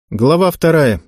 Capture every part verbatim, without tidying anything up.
Глава вторая.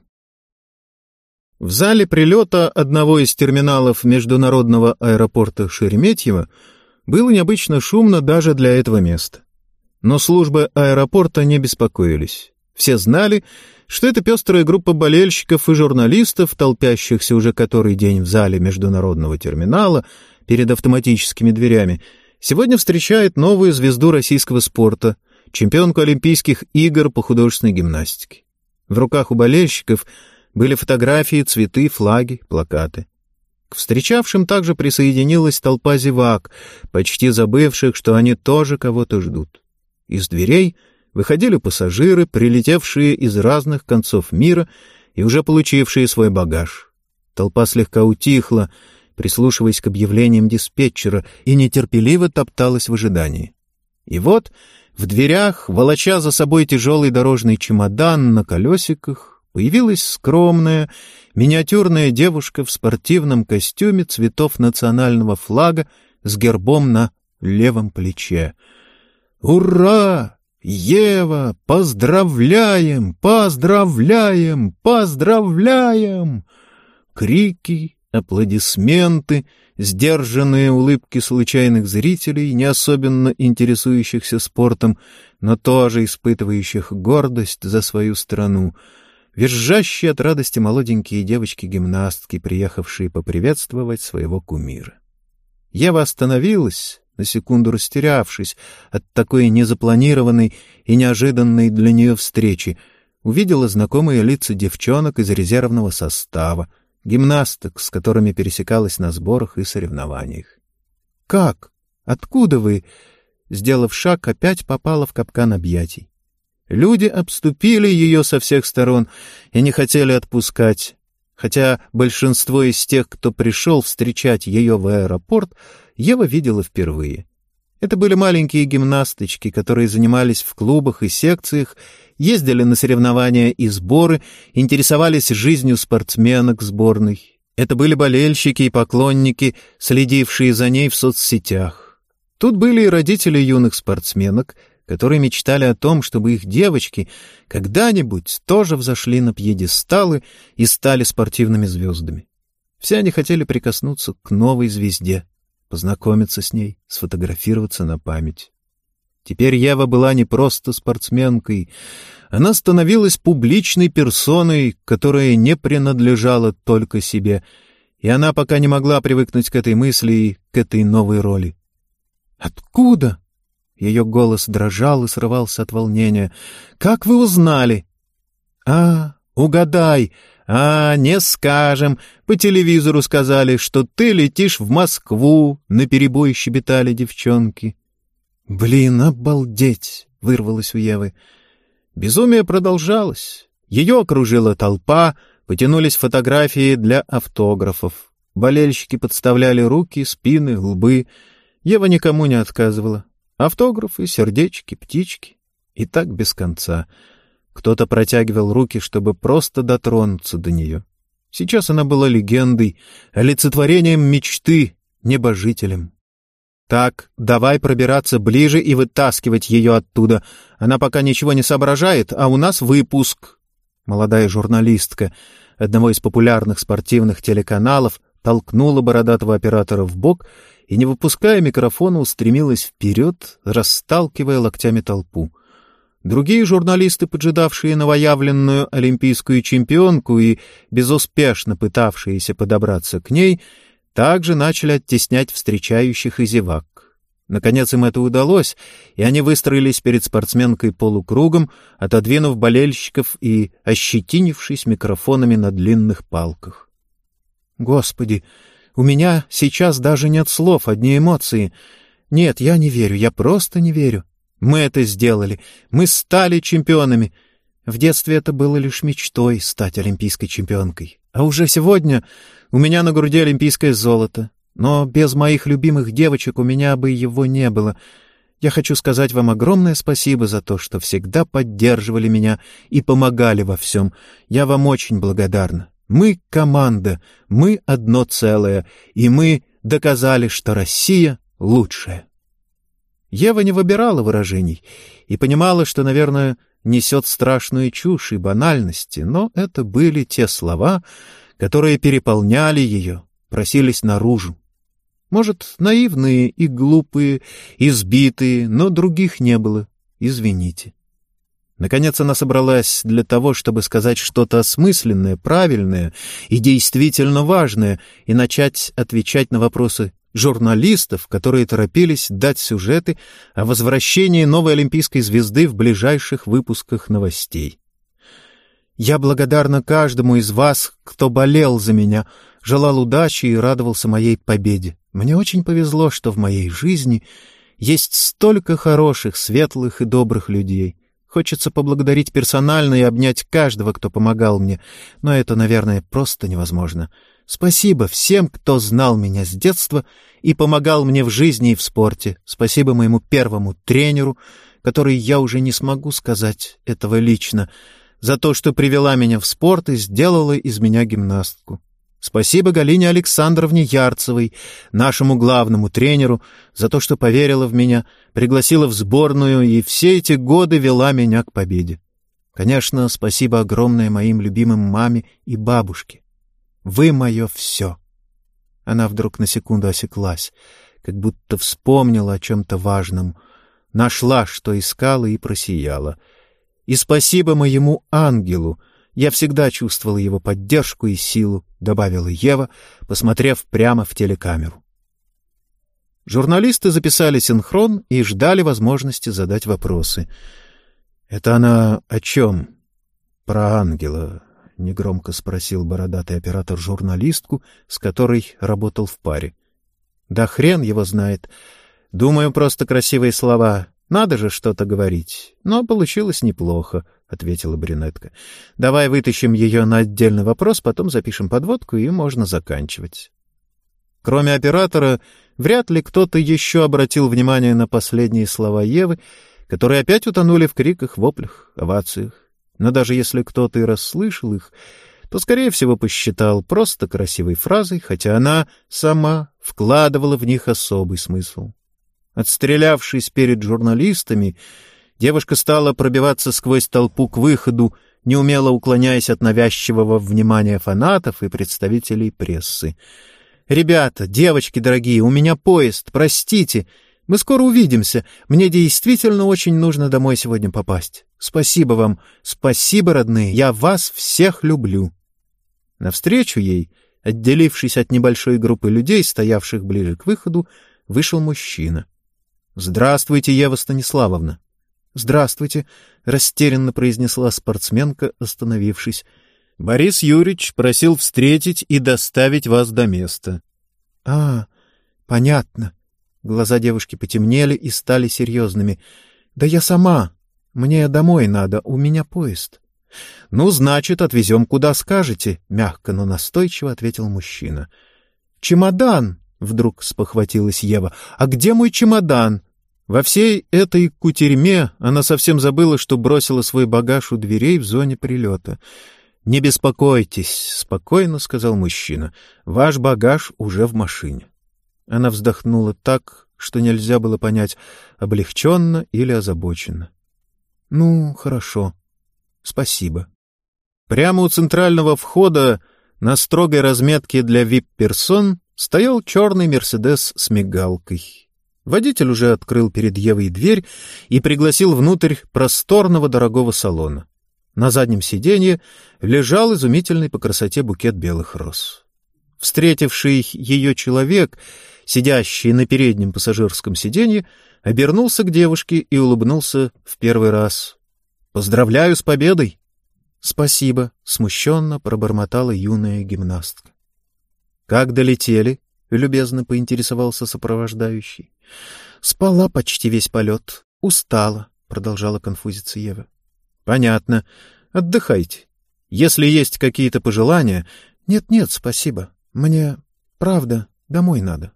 В зале прилета одного из терминалов международного аэропорта Шереметьево было необычно шумно даже для этого места. Но службы аэропорта не беспокоились. Все знали, что эта пестрая группа болельщиков и журналистов, толпящихся уже который день в зале международного терминала перед автоматическими дверями, сегодня встречает новую звезду российского спорта, чемпионку Олимпийских игр по художественной гимнастике. В руках у болельщиков были фотографии, цветы, флаги, плакаты. К встречавшим также присоединилась толпа зевак, почти забывших, что они тоже кого-то ждут. Из дверей выходили пассажиры, прилетевшие из разных концов мира и уже получившие свой багаж. Толпа слегка утихла, прислушиваясь к объявлениям диспетчера, и нетерпеливо топталась в ожидании. И вот в дверях, волоча за собой тяжелый дорожный чемодан на колесиках, появилась скромная, миниатюрная девушка в спортивном костюме цветов национального флага с гербом на левом плече. «Ура! Ева! Поздравляем! Поздравляем! Поздравляем!» Крики, аплодисменты, сдержанные улыбки случайных зрителей, не особенно интересующихся спортом, но тоже испытывающих гордость за свою страну, визжащие от радости молоденькие девочки-гимнастки, приехавшие поприветствовать своего кумира. Ева остановилась, на секунду растерявшись от такой незапланированной и неожиданной для нее встречи, увидела знакомые лица девчонок из резервного состава, гимнасток, с которыми пересекалась на сборах и соревнованиях. «Как? Откуда вы?» Сделав шаг, опять попала в капкан объятий. Люди обступили ее со всех сторон и не хотели отпускать, хотя большинство из тех, кто пришел встречать ее в аэропорт, Ева видела впервые. Это были маленькие гимнасточки, которые занимались в клубах и секциях, ездили на соревнования и сборы, интересовались жизнью спортсменок сборной. Это были болельщики и поклонники, следившие за ней в соцсетях. Тут были и родители юных спортсменок, которые мечтали о том, чтобы их девочки когда-нибудь тоже взошли на пьедесталы и стали спортивными звездами. Все они хотели прикоснуться к новой звезде, познакомиться с ней, сфотографироваться на память. Теперь Ева была не просто спортсменкой, она становилась публичной персоной, которая не принадлежала только себе, и она пока не могла привыкнуть к этой мысли и к этой новой роли. «Откуда?» Ее голос дрожал и срывался от волнения. «Как вы узнали?» «А, угадай! А, не скажем. По телевизору сказали, что ты летишь в Москву», — наперебой щебетали девчонки. «Блин, обалдеть!» — вырвалось у Евы. Безумие продолжалось. Ее окружила толпа, потянулись фотографии для автографов. Болельщики подставляли руки, спины, лбы. Ева никому не отказывала. Автографы, сердечки, птички. И так без конца. Кто-то протягивал руки, чтобы просто дотронуться до нее. Сейчас она была легендой, олицетворением мечты, небожителем. «Так, давай пробираться ближе и вытаскивать ее оттуда. Она пока ничего не соображает, а у нас выпуск». Молодая журналистка одного из популярных спортивных телеканалов толкнула бородатого оператора в бок и, не выпуская микрофона, устремилась вперед, расталкивая локтями толпу. Другие журналисты, поджидавшие новоявленную олимпийскую чемпионку и безуспешно пытавшиеся подобраться к ней, также начали оттеснять встречающих и зевак. Наконец им это удалось, и они выстроились перед спортсменкой полукругом, отодвинув болельщиков и ощетинившись микрофонами на длинных палках. «Господи, у меня сейчас даже нет слов, одни эмоции. Нет, я не верю, я просто не верю. Мы это сделали, мы стали чемпионами. В детстве это было лишь мечтой стать олимпийской чемпионкой. А уже сегодня у меня на груди олимпийское золото. Но без моих любимых девочек у меня бы его не было. Я хочу сказать вам огромное спасибо за то, что всегда поддерживали меня и помогали во всем. Я вам очень благодарна. Мы команда, мы одно целое, и мы доказали, что Россия лучшая». Ева не выбирала выражений и понимала, что, наверное, несет страшную чушь и банальности, но это были те слова, которые переполняли ее, просились наружу. Может, наивные и глупые, избитые, но других не было. Извините. Наконец она собралась для того, чтобы сказать что-то осмысленное, правильное и действительно важное, и начать отвечать на вопросы журналистов, которые торопились дать сюжеты о возвращении новой олимпийской звезды в ближайших выпусках новостей. «Я благодарна каждому из вас, кто болел за меня, желал удачи и радовался моей победе. Мне очень повезло, что в моей жизни есть столько хороших, светлых и добрых людей. Хочется поблагодарить персонально и обнять каждого, кто помогал мне, но это, наверное, просто невозможно. Спасибо всем, кто знал меня с детства и помогал мне в жизни и в спорте. Спасибо моему первому тренеру, который я уже не смогу сказать этого лично, за то, что привела меня в спорт и сделала из меня гимнастку. Спасибо Галине Александровне Ярцевой, нашему главному тренеру, за то, что поверила в меня, пригласила в сборную и все эти годы вела меня к победе. Конечно, спасибо огромное моим любимым маме и бабушке. Вы мое все. Она вдруг на секунду осеклась, как будто вспомнила о чем-то важном, нашла, что искала, и просияла. И спасибо моему ангелу. Я всегда чувствовала его поддержку и силу, — добавила Ева, посмотрев прямо в телекамеру. Журналисты записали синхрон и ждали возможности задать вопросы. — Это она о чем? — Про ангела, — негромко спросил бородатый оператор журналистку, с которой работал в паре. — Да хрен его знает. Думаю, просто красивые слова. Надо же что-то говорить. Но получилось неплохо, — ответила брюнетка. — Давай вытащим ее на отдельный вопрос, потом запишем подводку, и можно заканчивать. Кроме оператора, вряд ли кто-то еще обратил внимание на последние слова Евы, которые опять утонули в криках, воплях, овациях. Но даже если кто-то и расслышал их, то, скорее всего, посчитал просто красивой фразой, хотя она сама вкладывала в них особый смысл. Отстрелявшись перед журналистами, девушка стала пробиваться сквозь толпу к выходу, неумело уклоняясь от навязчивого внимания фанатов и представителей прессы. «Ребята, девочки дорогие, у меня поезд, простите. Мы скоро увидимся. Мне действительно очень нужно домой сегодня попасть. Спасибо вам, спасибо, родные, я вас всех люблю». Навстречу ей, отделившись от небольшой группы людей, стоявших ближе к выходу, вышел мужчина. «Здравствуйте, Ева Станиславовна». «Здравствуйте», — растерянно произнесла спортсменка, остановившись. «Борис Юрьевич просил встретить и доставить вас до места». «А, понятно». Глаза девушки потемнели и стали серьезными. «Да я сама. Мне домой надо, у меня поезд». «Ну, значит, отвезем, куда скажете», — мягко, но настойчиво ответил мужчина. «Чемодан!» — вдруг спохватилась Ева. «А где мой чемодан?» Во всей этой кутерьме она совсем забыла, что бросила свой багаж у дверей в зоне прилета. «Не беспокойтесь», — спокойно сказал мужчина. «Ваш багаж уже в машине». Она вздохнула так, что нельзя было понять, облегченно или озабоченно. «Ну, хорошо. Спасибо». Прямо у центрального входа на строгой разметке для вип-персон стоял черный «Мерседес» с мигалкой. Водитель уже открыл перед Евой дверь и пригласил внутрь просторного дорогого салона. На заднем сиденье лежал изумительный по красоте букет белых роз. Встретивший ее человек, сидящий на переднем пассажирском сиденье, обернулся к девушке и улыбнулся в первый раз. «Поздравляю с победой!» «Спасибо», — смущенно пробормотала юная гимнастка. «Как долетели?» — любезно поинтересовался сопровождающий. «Спала почти весь полет. Устала», — продолжала конфузиться Ева. «Понятно. Отдыхайте. Если есть какие-то пожелания...» «Нет-нет, спасибо. Мне, правда, домой надо».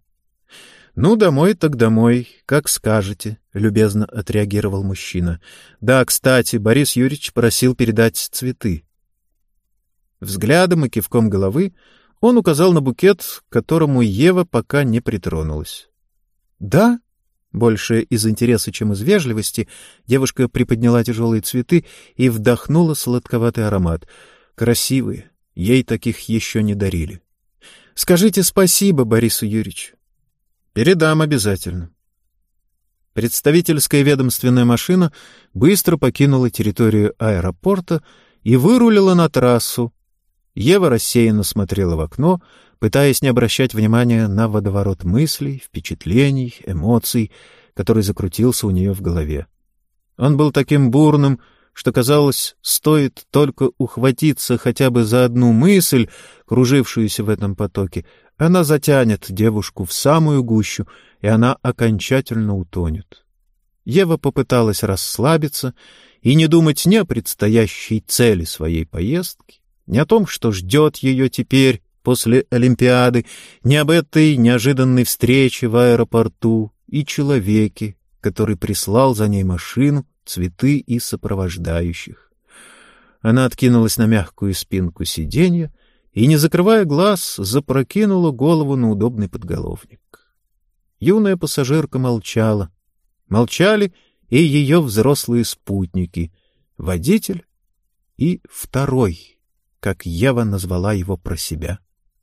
«Ну, домой так домой, как скажете», — любезно отреагировал мужчина. «Да, кстати, Борис Юрьевич просил передать цветы». Взглядом и кивком головы он указал на букет, к которому Ева пока не притронулась. «Да? Больше из интереса, чем из вежливости, девушка приподняла тяжелые цветы и вдохнула сладковатый аромат. Красивые, ей таких еще не дарили. «Скажите спасибо Борису Юрьевичу». «Передам обязательно». Представительская ведомственная машина быстро покинула территорию аэропорта и вырулила на трассу. Ева рассеянно смотрела в окно, пытаясь не обращать внимания на водоворот мыслей, впечатлений, эмоций, который закрутился у нее в голове. Он был таким бурным, что, казалось, стоит только ухватиться хотя бы за одну мысль, кружившуюся в этом потоке, она затянет девушку в самую гущу, и она окончательно утонет. Ева попыталась расслабиться и не думать ни о предстоящей цели своей поездки, ни о том, что ждет ее теперь после Олимпиады, ни об этой неожиданной встрече в аэропорту и человеке, который прислал за ней машину, цветы и сопровождающих. Она откинулась на мягкую спинку сиденья и, не закрывая глаз, запрокинула голову на удобный подголовник. Юная пассажирка молчала. Молчали и ее взрослые спутники, водитель и второй, как Ева назвала его про себя.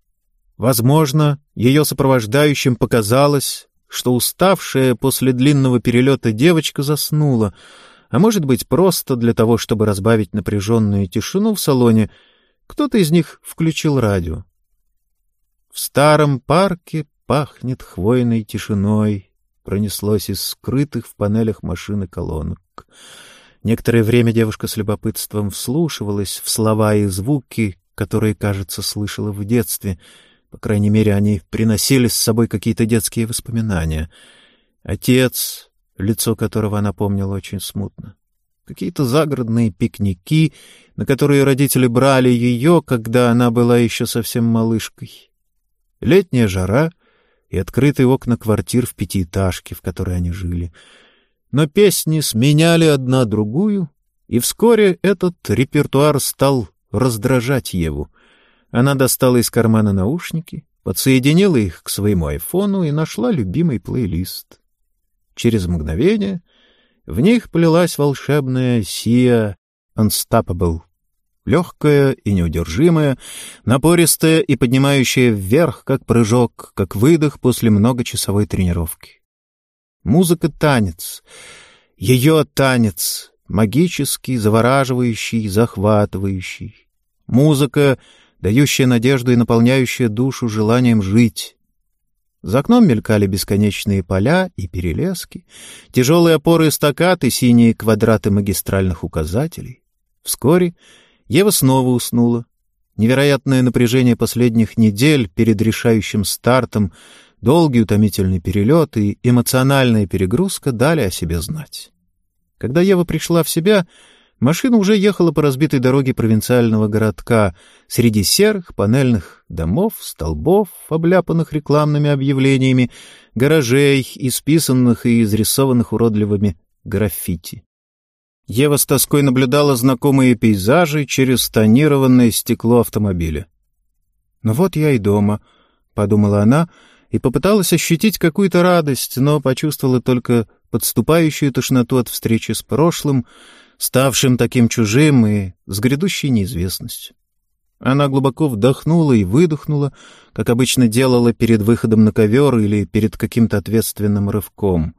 Возможно, ее сопровождающим показалось, что уставшая после длинного перелета девочка заснула, а может быть, просто для того, чтобы разбавить напряженную тишину в салоне, кто-то из них включил радио. В старом парке пахнет хвойной тишиной, пронеслось из скрытых в панелях машины колонок. Некоторое время девушка с любопытством вслушивалась в слова и звуки, которые, кажется, слышала в детстве. По крайней мере, они приносили с собой какие-то детские воспоминания. Отец, лицо которого она помнила очень смутно. Какие-то загородные пикники, на которые родители брали ее, когда она была еще совсем малышкой. Летняя жара и открытые окна квартир в пятиэтажке, в которой они жили. Но песни сменяли одна другую, и вскоре этот репертуар стал раздражать Еву. Она достала из кармана наушники, подсоединила их к своему айфону и нашла любимый плейлист. Через мгновение в них плелась волшебная Sia Unstoppable. Легкая и неудержимая, напористая и поднимающая вверх, как прыжок, как выдох после многочасовой тренировки. Музыка — танец. Ее танец — магический, завораживающий, захватывающий. Музыка, дающая надежду и наполняющая душу желанием жить. За окном мелькали бесконечные поля и перелески, тяжелые опоры эстакад и синие квадраты магистральных указателей. Вскоре Ева снова уснула. Невероятное напряжение последних недель перед решающим стартом, долгий утомительный перелет и эмоциональная перегрузка дали о себе знать. Когда Ева пришла в себя, машина уже ехала по разбитой дороге провинциального городка среди серых панельных домов, столбов, обляпанных рекламными объявлениями, гаражей, исписанных и изрисованных уродливыми граффити. Ева с тоской наблюдала знакомые пейзажи через тонированное стекло автомобиля. «Ну вот я и дома», — подумала она, и попыталась ощутить какую-то радость, но почувствовала только подступающую тошноту от встречи с прошлым, ставшим таким чужим и с грядущей неизвестностью. Она глубоко вдохнула и выдохнула, как обычно делала перед выходом на ковер или перед каким-то ответственным рывком.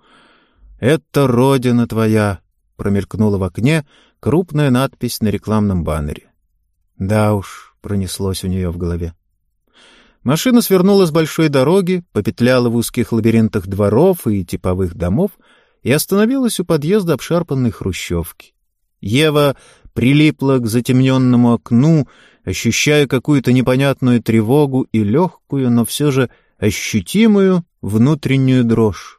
«Это родина твоя», — промелькнула в окне крупная надпись на рекламном баннере. «Да уж», — пронеслось у нее в голове. Машина свернула с большой дороги, попетляла в узких лабиринтах дворов и типовых домов и остановилась у подъезда обшарпанной хрущевки. Ева прилипла к затемненному окну, ощущая какую-то непонятную тревогу и легкую, но все же ощутимую внутреннюю дрожь.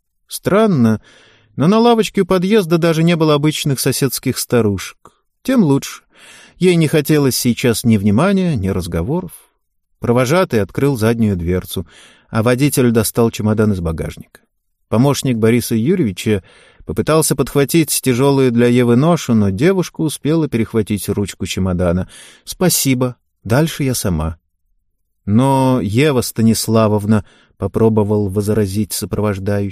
Странно, но на лавочке у подъезда даже не было обычных соседских старушек. Тем лучше. Ей не хотелось сейчас ни внимания, ни разговоров. Провожатый открыл заднюю дверцу, а водитель достал чемодан из багажника. Помощник Бориса Юрьевича попытался подхватить тяжелую для Евы ношу, но девушка успела перехватить ручку чемодана. «Спасибо, дальше я сама». Но Ева Станиславовна, — попробовал возразить сопровождающий.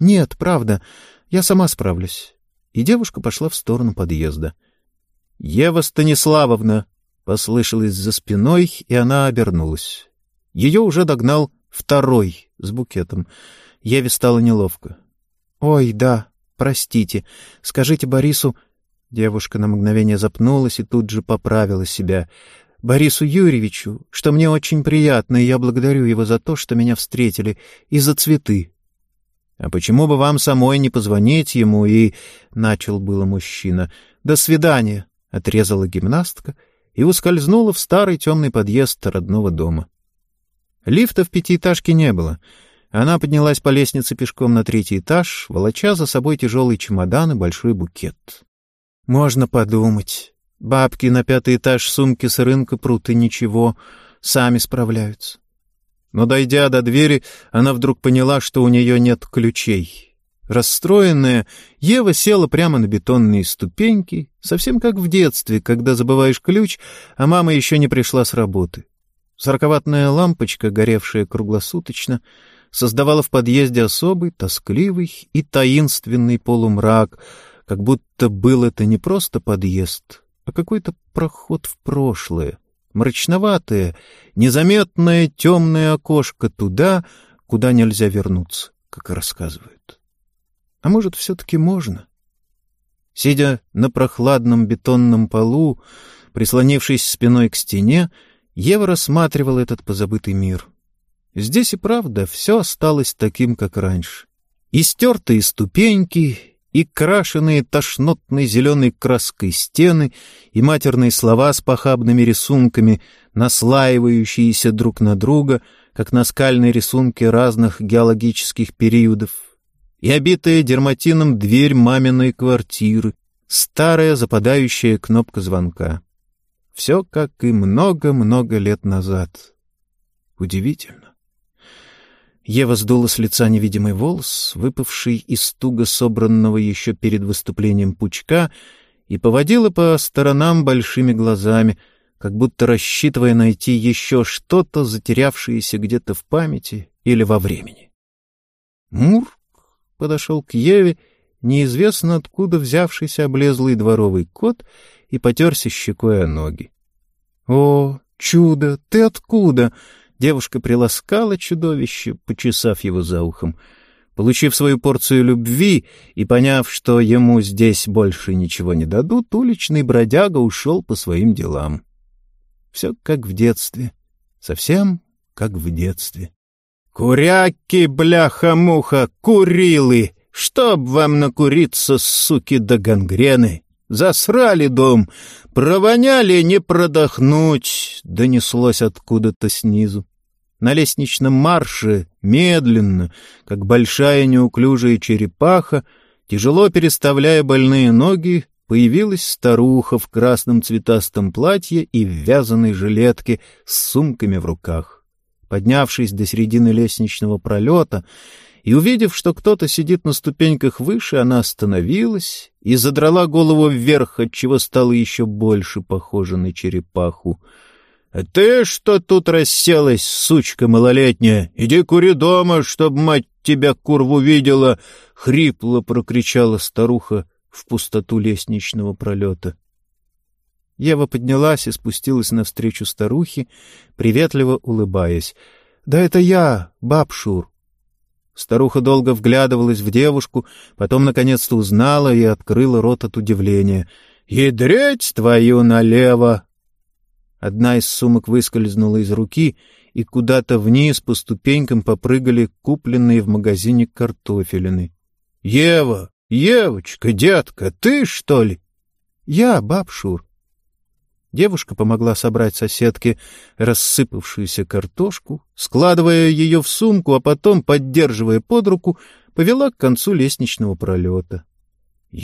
«Нет, правда, я сама справлюсь». И девушка пошла в сторону подъезда. «Ева Станиславовна!» — послышалось за спиной, и она обернулась. Ее уже догнал второй с букетом. Еве стало неловко. «Ой, да, простите. Скажите Борису...» Девушка на мгновение запнулась и тут же поправила себя. «Борису Юрьевичу, что мне очень приятно, и я благодарю его за то, что меня встретили, и за цветы». «А почему бы вам самой не позвонить ему и...» — начал было мужчина. «До свидания», — отрезала гимнастка и ускользнула в старый темный подъезд родного дома. Лифта в пятиэтажке не было. Она поднялась по лестнице пешком на третий этаж, волоча за собой тяжелый чемодан и большой букет. «Можно подумать. Бабки на пятый этаж сумки с рынка прут и ничего, сами справляются». Но, дойдя до двери, она вдруг поняла, что у нее нет ключей. Расстроенная, Ева села прямо на бетонные ступеньки, совсем как в детстве, когда забываешь ключ, а мама еще не пришла с работы. Сороковатная лампочка, горевшая круглосуточно, создавала в подъезде особый, тоскливый и таинственный полумрак, как будто был это не просто подъезд, а какой-то проход в прошлое, мрачноватое, незаметное темное окошко туда, куда нельзя вернуться, как рассказывают. А может, все-таки можно? Сидя на прохладном бетонном полу, прислонившись спиной к стене, Ева рассматривала этот позабытый мир. Здесь и правда все осталось таким, как раньше. И стертые ступеньки, и крашеные тошнотной зеленой краской стены, и матерные слова с похабными рисунками, наслаивающиеся друг на друга, как наскальные рисунки разных геологических периодов, и обитая дерматином дверь маминой квартиры, старая западающая кнопка звонка. Все как и много-много лет назад. Удивительно. Ева сдула с лица невидимый волос, выпавший из туго собранного еще перед выступлением пучка, и поводила по сторонам большими глазами, как будто рассчитывая найти еще что-то, затерявшееся где-то в памяти или во времени. Мурк подошел к Еве, неизвестно откуда взявшийся облезлый дворовый кот, и потерся щекой о ноги. — О, чудо, ты откуда? Девушка приласкала чудовище, почесав его за ухом. Получив свою порцию любви и поняв, что ему здесь больше ничего не дадут, уличный бродяга ушел по своим делам. Все как в детстве, совсем как в детстве. «Куряки, бляха-муха, курилы! Чтоб вам накуриться, суки, до гангрены! Засрали дом, провоняли, не продохнуть!» — донеслось откуда-то снизу. На лестничном марше, медленно, как большая неуклюжая черепаха, тяжело переставляя больные ноги, появилась старуха в красном цветастом платье и в вязаной жилетке с сумками в руках. Поднявшись до середины лестничного пролета и увидев, что кто-то сидит на ступеньках выше, она остановилась и задрала голову вверх, отчего стала еще больше похожа на черепаху. — А ты что тут расселась, сучка малолетняя? Иди кури дома, чтоб мать тебя, курву, видела! — хрипло прокричала старуха в пустоту лестничного пролета. Ева поднялась и спустилась навстречу старухе, приветливо улыбаясь. — Да это я, баб Шур. Старуха долго вглядывалась в девушку, потом наконец-то узнала и открыла рот от удивления. — Ядреть твою налево! Одна из сумок выскользнула из руки, и куда-то вниз по ступенькам попрыгали купленные в магазине картофелины. — Ева! Евочка, детка, ты, что ли? — Я, баб Шур. Девушка помогла собрать соседке рассыпавшуюся картошку, складывая ее в сумку, а потом, поддерживая под руку, повела к концу лестничного пролета. —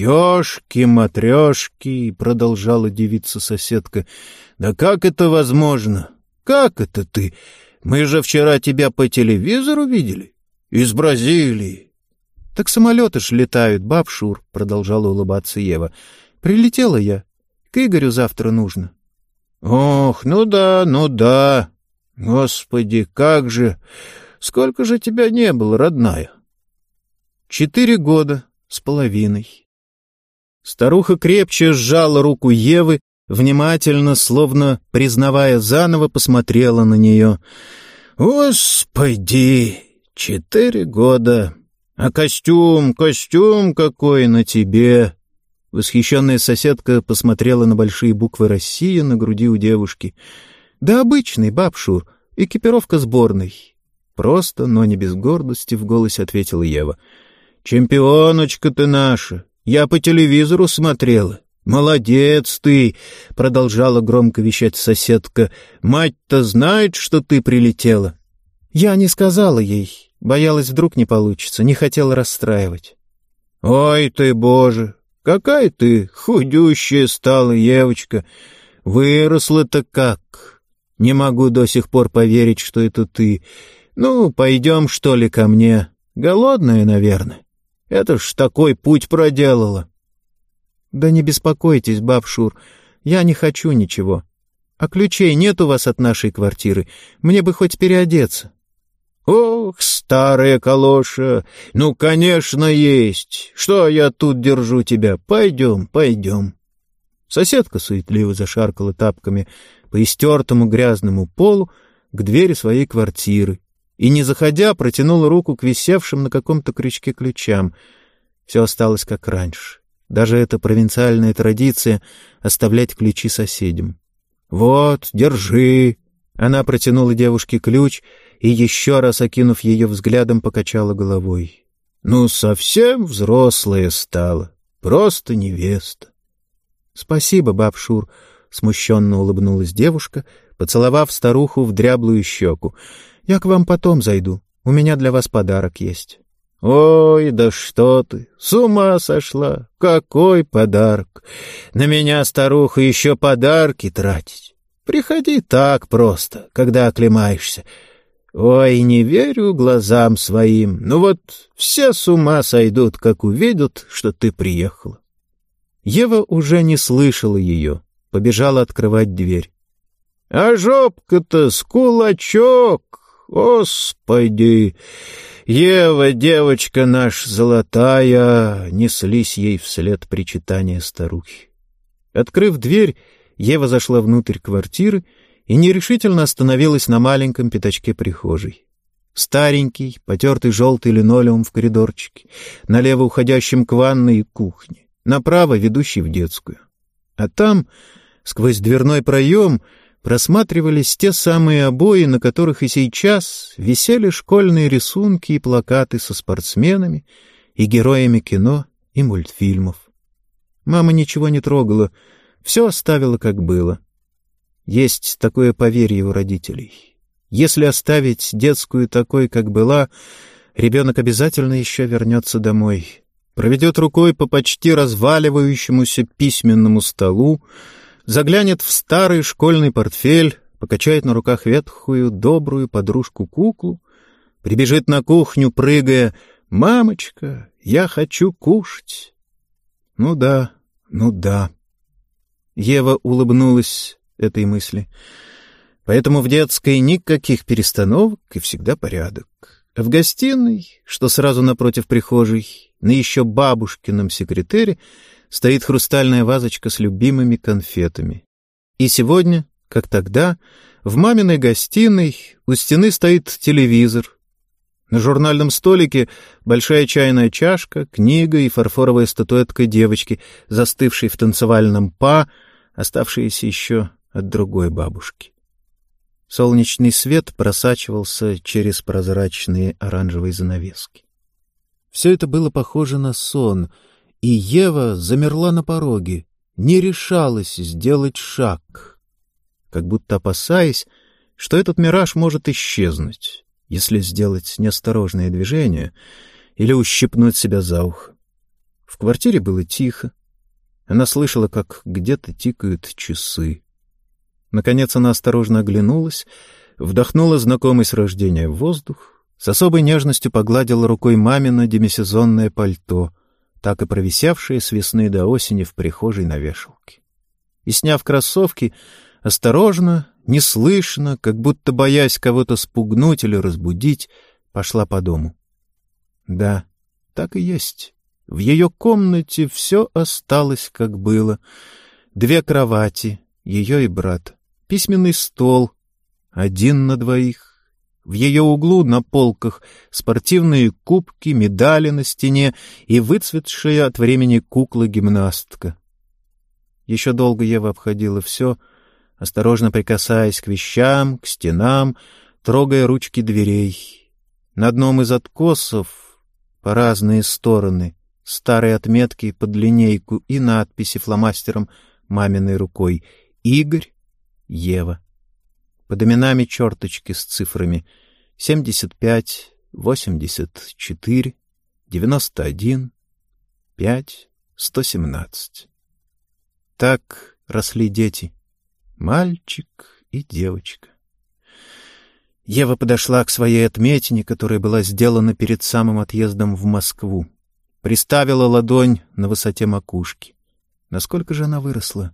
Ёшки-матрёшки! — продолжала девица соседка. — Да как это возможно? Как это ты? Мы же вчера тебя по телевизору видели. Из Бразилии. — Так самолеты ж летают, баб Шур, — продолжала улыбаться Ева. — Прилетела я. К Игорю завтра нужно. — Ох, ну да, ну да. Господи, как же! Сколько же тебя не было, родная? четыре года с половиной. Старуха крепче сжала руку Евы, внимательно, словно признавая заново, посмотрела на нее. «Господи, четыре года! А костюм, костюм какой на тебе!» Восхищенная соседка посмотрела на большие буквы «Россия» на груди у девушки. «Да обычный, баб Шур, экипировка сборной». Просто, но не без гордости, в голосе ответила Ева. «Чемпионочка ты наша! Я по телевизору смотрела. Молодец ты!» — продолжала громко вещать соседка. «Мать-то знает, что ты прилетела?» «Я не сказала ей. Боялась, вдруг не получится. Не хотела расстраивать». «Ой ты, Боже! Какая ты худющая стала, Евочка! Выросла-то как! Не могу до сих пор поверить, что это ты. Ну, пойдем, что ли, ко мне. Голодная, наверное. Это ж такой путь проделала». «Да не беспокойтесь, баб Шур, я не хочу ничего. А ключей нет у вас от нашей квартиры? Мне бы хоть переодеться». «Ох, старая калоша! Ну, конечно, есть! Что я тут держу тебя? Пойдем, пойдем!» Соседка суетливо зашаркала тапками по истертому грязному полу к двери своей квартиры и, не заходя, протянула руку к висевшим на каком-то крючке ключам. Все осталось как раньше. Даже эта провинциальная традиция — оставлять ключи соседям. «Вот, держи!» Она протянула девушке ключ и, еще раз окинув ее взглядом, покачала головой. «Ну, совсем взрослая стала, просто невеста». «Спасибо, баб Шур», — смущенно улыбнулась девушка, поцеловав старуху в дряблую щеку. «Я к вам потом зайду, у меня для вас подарок есть». «Ой, да что ты, с ума сошла! Какой подарок! На меня, старуха, еще подарки тратить! Приходи так просто, когда оклемаешься. Ой, не верю глазам своим, ну вот все с ума сойдут, как увидят, что ты приехала». Ева уже не слышала ее, побежала открывать дверь. «А жопка-то с кулачок! Господи! Ева, девочка наша золотая!» — неслись ей вслед причитания старухи. Открыв дверь, Ева зашла внутрь квартиры и нерешительно остановилась на маленьком пятачке прихожей. Старенький, потертый желтый линолеум в коридорчике, налево уходящем к ванной и кухне, направо ведущий в детскую. А там, сквозь дверной проем, просматривались те самые обои, на которых и сейчас висели школьные рисунки и плакаты со спортсменами и героями кино и мультфильмов. Мама ничего не трогала, все оставила, как было. Есть такое поверье у родителей. Если оставить детскую такой, как была, ребенок обязательно еще вернется домой, проведет рукой по почти разваливающемуся письменному столу, заглянет в старый школьный портфель, покачает на руках ветхую, добрую подружку-куклу, прибежит на кухню, прыгая: «Мамочка, я хочу кушать!» Ну да, ну да. Ева улыбнулась этой мысли. Поэтому в детской никаких перестановок и всегда порядок. А в гостиной, что сразу напротив прихожей, на еще бабушкином секретере, стоит хрустальная вазочка с любимыми конфетами. И сегодня, как тогда, в маминой гостиной у стены стоит телевизор. На журнальном столике большая чайная чашка, книга и фарфоровая статуэтка девочки, застывшей в танцевальном па, оставшиеся еще от другой бабушки. Солнечный свет просачивался через прозрачные оранжевые занавески. Все это было похоже на сон, и Ева замерла на пороге, не решалась сделать шаг, как будто опасаясь, что этот мираж может исчезнуть, если сделать неосторожное движение или ущипнуть себя за ухо. В квартире было тихо. Она слышала, как где-то тикают часы. Наконец она осторожно оглянулась, вдохнула знакомый с рождения воздух, с особой нежностью погладила рукой мамино демисезонное пальто, так и провисевшее с весны до осени в прихожей на вешалке. И, сняв кроссовки, осторожно, неслышно, как будто боясь кого-то спугнуть или разбудить, пошла по дому. Да, Так и есть. В ее комнате все осталось, как было. Две кровати, ее и брат, письменный стол, один на двоих. В ее углу на полках спортивные кубки, медали на стене и выцветшая от времени кукла-гимнастка. Еще долго Ева обходила все, осторожно прикасаясь к вещам, к стенам, трогая ручки дверей. На одном из откосов по разные стороны старые отметки под линейку и надписи фломастером маминой рукой «Игорь, Ева». Под именами черточки с цифрами семьдесят пять, восемьдесят четыре, девяносто один, пять, сто семнадцать. Так росли дети, мальчик и девочка. Ева подошла к своей отметине, которая была сделана перед самым отъездом в Москву. Приставила ладонь на высоте макушки. Насколько же она выросла?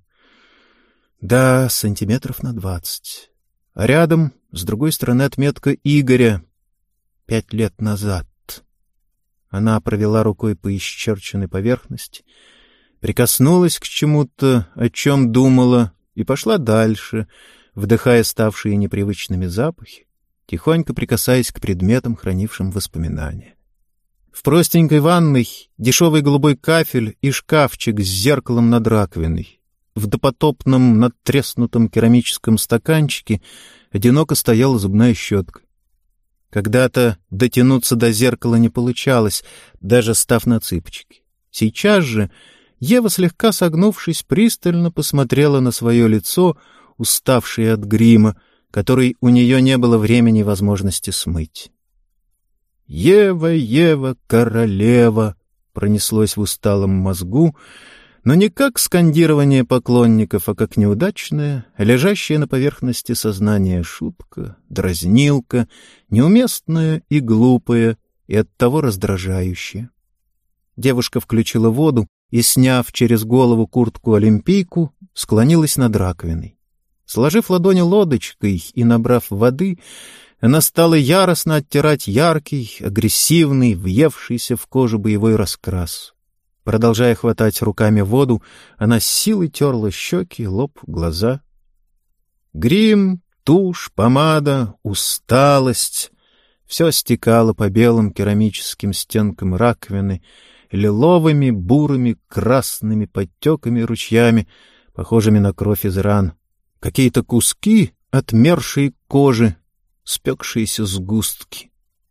Да, сантиметров на двадцать. А рядом, с другой стороны, отметка Игоря. Пять лет назад. Она провела рукой по исчерченной поверхности, прикоснулась к чему-то, о чем думала, и пошла дальше, вдыхая ставшие непривычными запахи, тихонько прикасаясь к предметам, хранившим воспоминания. В простенькой ванной дешевый голубой кафель и шкафчик с зеркалом над раковиной. В допотопном надтреснутом керамическом стаканчике одиноко стояла зубная щетка. Когда-то дотянуться до зеркала не получалось, даже став на цыпочки. Сейчас же Ева, слегка согнувшись, пристально посмотрела на свое лицо, уставшее от грима, который у нее не было времени и возможности смыть. «Ева, Ева, королева!» пронеслось в усталом мозгу, но не как скандирование поклонников, а как неудачная, лежащая на поверхности сознания шутка, дразнилка, неуместная и глупая, и оттого раздражающая. Девушка включила воду и, сняв через голову куртку-олимпийку, склонилась над раковиной. Сложив ладони лодочкой и набрав воды, она стала яростно оттирать яркий, агрессивный, въевшийся в кожу боевой раскрас. Продолжая хватать руками воду, она с силой терла щеки, лоб, глаза. Грим, тушь, помада, усталость — все стекало по белым керамическим стенкам раковины, лиловыми, бурыми, красными подтеками ручьями, похожими на кровь из ран. Какие-то куски отмершей кожи, спекшиеся сгустки.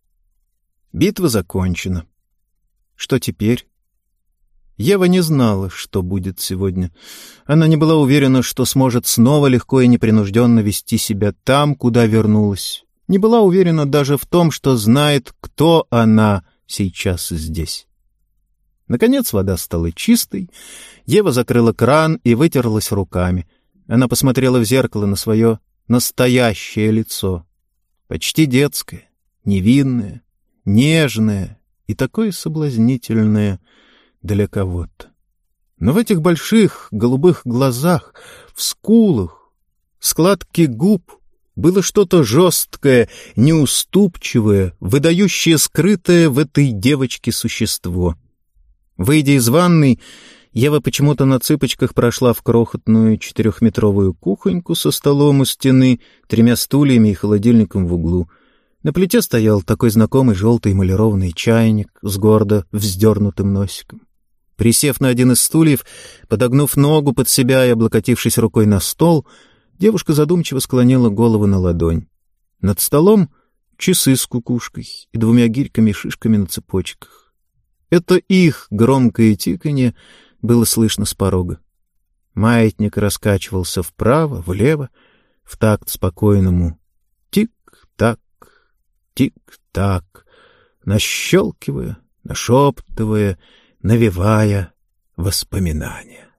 Битва закончена. Что теперь? Ева не знала, что будет сегодня. Она не была уверена, что сможет снова легко и непринужденно вести себя там, куда вернулась. Не была уверена даже в том, что знает, кто она сейчас здесь. Наконец вода стала чистой. Ева закрыла кран и вытерлась руками. Она посмотрела в зеркало на свое настоящее лицо. Почти детское, невинное, нежное и такое соблазнительное для кого-то. Но в этих больших голубых глазах, в скулах, складке губ было что-то жесткое, неуступчивое, выдающее скрытое в этой девочке существо. Выйдя из ванной, Ева почему-то на цыпочках прошла в крохотную четырехметровую кухоньку со столом у стены, тремя стульями и холодильником в углу. На плите стоял такой знакомый желтый эмалированный чайник с гордо вздернутым носиком. Присев на один из стульев, подогнув ногу под себя и облокотившись рукой на стол, девушка задумчиво склонила голову на ладонь. Над столом часы с кукушкой и двумя гирьками-шишками на цепочках. Это их громкое тиканье было слышно с порога. Маятник раскачивался вправо, влево, в такт спокойному тик-так, тик-так, нащелкивая, нашептывая, навевая воспоминания.